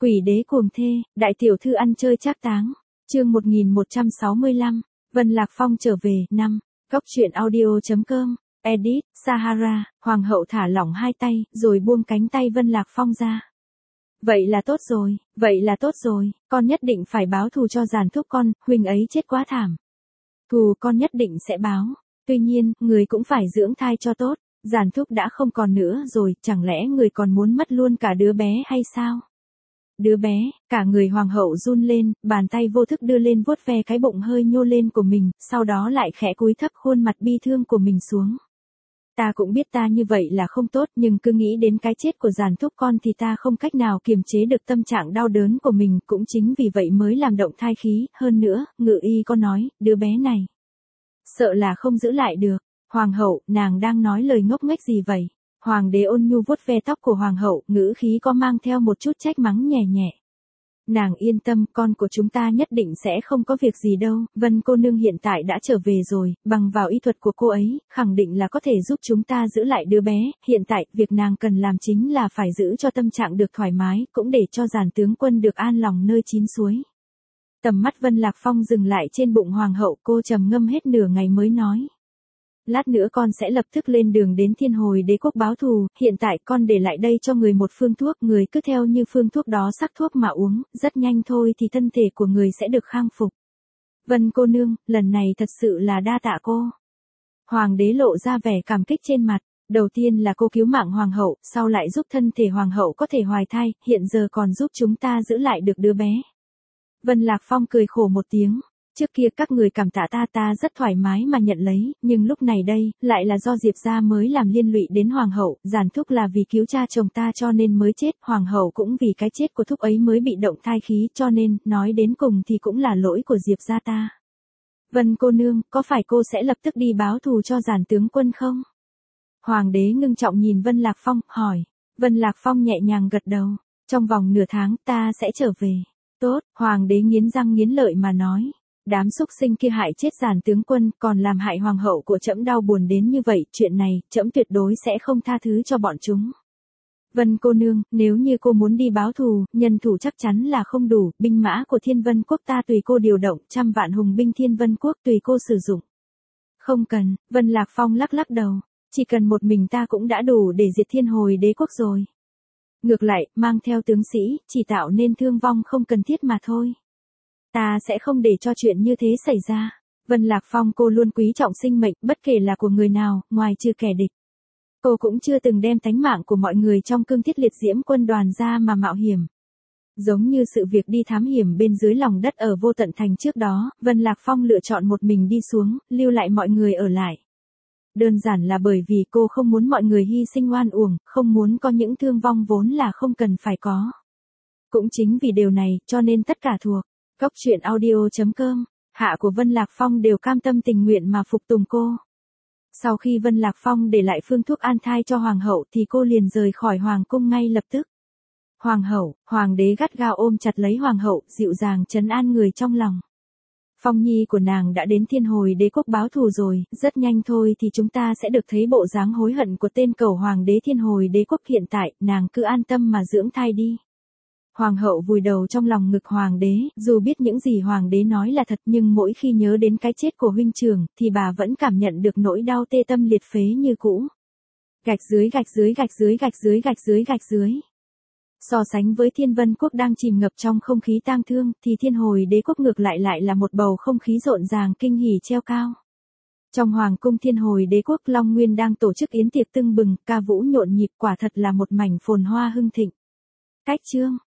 Quỷ đế cuồng thê, đại tiểu thư ăn chơi trác táng. Chương 1165, Vân Lạc Phong trở về, 5. Góc truyện audio.com, edit, Sahara, hoàng hậu thả lỏng hai tay, rồi buông cánh tay Vân Lạc Phong ra. Vậy là tốt rồi, con nhất định phải báo thù cho giàn thúc con, huynh ấy chết quá thảm. Thù con nhất định sẽ báo, tuy nhiên, người cũng phải dưỡng thai cho tốt, giàn thúc đã không còn nữa rồi, chẳng lẽ người còn muốn mất luôn cả đứa bé hay sao? Đứa bé, cả người hoàng hậu run lên, bàn tay vô thức đưa lên vuốt ve cái bụng hơi nhô lên của mình, sau đó lại khẽ cúi thấp khuôn mặt bi thương của mình xuống. Ta cũng biết ta như vậy là không tốt, nhưng cứ nghĩ đến cái chết của giàn thúc con thì ta không cách nào kiềm chế được tâm trạng đau đớn của mình, cũng chính vì vậy mới làm động thai khí, hơn nữa, ngự y có nói, đứa bé này sợ là không giữ lại được. Hoàng hậu, nàng đang nói lời ngốc nghếch gì vậy? Hoàng đế ôn nhu vuốt ve tóc của hoàng hậu, ngữ khí có mang theo một chút trách mắng nhẹ nhẹ. Nàng yên tâm, con của chúng ta nhất định sẽ không có việc gì đâu, Vân cô nương hiện tại đã trở về rồi, bằng vào y thuật của cô ấy, khẳng định là có thể giúp chúng ta giữ lại đứa bé, hiện tại, việc nàng cần làm chính là phải giữ cho tâm trạng được thoải mái, cũng để cho giàn tướng quân được an lòng nơi chín suối. Tầm mắt Vân Lạc Phong dừng lại trên bụng hoàng hậu, cô trầm ngâm hết nửa ngày mới nói. Lát nữa con sẽ lập tức lên đường đến Thiên Hồi Đế quốc báo thù, hiện tại con để lại đây cho người một phương thuốc, người cứ theo như phương thuốc đó sắc thuốc mà uống, rất nhanh thôi thì thân thể của người sẽ được khang phục. Vân cô nương, lần này thật sự là đa tạ cô. Hoàng đế lộ ra vẻ cảm kích trên mặt, đầu tiên là cô cứu mạng hoàng hậu, sau lại giúp thân thể hoàng hậu có thể hoài thai, hiện giờ còn giúp chúng ta giữ lại được đứa bé. Vân Lạc Phong cười khổ một tiếng. Trước kia các người cảm tạ ta rất thoải mái mà nhận lấy, nhưng lúc này đây, lại là do Diệp gia mới làm liên lụy đến hoàng hậu, giàn thúc là vì cứu cha chồng ta cho nên mới chết, hoàng hậu cũng vì cái chết của thúc ấy mới bị động thai khí, cho nên, nói đến cùng thì cũng là lỗi của Diệp gia ta. Vân cô nương, có phải cô sẽ lập tức đi báo thù cho giàn tướng quân không? Hoàng đế ngưng trọng nhìn Vân Lạc Phong, hỏi. Vân Lạc Phong nhẹ nhàng gật đầu, trong vòng nửa tháng ta sẽ trở về. Tốt, hoàng đế nghiến răng nghiến lợi mà nói. Đám xúc sinh kia hại chết giàn tướng quân, còn làm hại hoàng hậu của trẫm đau buồn đến như vậy, chuyện này, trẫm tuyệt đối sẽ không tha thứ cho bọn chúng. Vân cô nương, nếu như cô muốn đi báo thù, nhân thủ chắc chắn là không đủ, binh mã của Thiên Vân quốc ta tùy cô điều động, 100 vạn hùng binh Thiên Vân quốc tùy cô sử dụng. Không cần, Vân Lạc Phong lắc lắc đầu, chỉ cần một mình ta cũng đã đủ để diệt Thiên Hồi Đế quốc rồi. Ngược lại, mang theo tướng sĩ, chỉ tạo nên thương vong không cần thiết mà thôi. Ta sẽ không để cho chuyện như thế xảy ra. Vân Lạc Phong cô luôn quý trọng sinh mệnh, bất kể là của người nào, ngoài trừ kẻ địch. Cô cũng chưa từng đem tánh mạng của mọi người trong cương thiết liệt diễm quân đoàn ra mà mạo hiểm. Giống như sự việc đi thám hiểm bên dưới lòng đất ở Vô Tận Thành trước đó, Vân Lạc Phong lựa chọn một mình đi xuống, lưu lại mọi người ở lại. Đơn giản là bởi vì cô không muốn mọi người hy sinh oan uổng, không muốn có những thương vong vốn là không cần phải có. Cũng chính vì điều này, cho nên tất cả thuộc Góc truyện audio.com, hạ của Vân Lạc Phong đều cam tâm tình nguyện mà phục tùng cô. Sau khi Vân Lạc Phong để lại phương thuốc an thai cho hoàng hậu thì cô liền rời khỏi hoàng cung ngay lập tức. Hoàng hậu, hoàng đế gắt gao ôm chặt lấy hoàng hậu, dịu dàng trấn an người trong lòng. Phong nhi của nàng đã đến Thiên Hồi Đế quốc báo thù rồi, rất nhanh thôi thì chúng ta sẽ được thấy bộ dáng hối hận của tên cẩu hoàng đế Thiên Hồi Đế quốc hiện tại, nàng cứ an tâm mà dưỡng thai đi. Hoàng hậu vùi đầu trong lòng ngực hoàng đế, dù biết những gì hoàng đế nói là thật nhưng mỗi khi nhớ đến cái chết của huynh trưởng, thì bà vẫn cảm nhận được nỗi đau tê tâm liệt phế như cũ. Gạch dưới. So sánh với Thiên Vân quốc đang chìm ngập trong không khí tang thương, thì Thiên Hồi Đế quốc ngược lại là một bầu không khí rộn ràng kinh hỉ treo cao. Trong hoàng cung Thiên Hồi Đế quốc, Long Nguyên đang tổ chức yến tiệc tưng bừng, ca vũ nhộn nhịp, quả thật là một mảnh phồn hoa hưng thịnh. Cách chương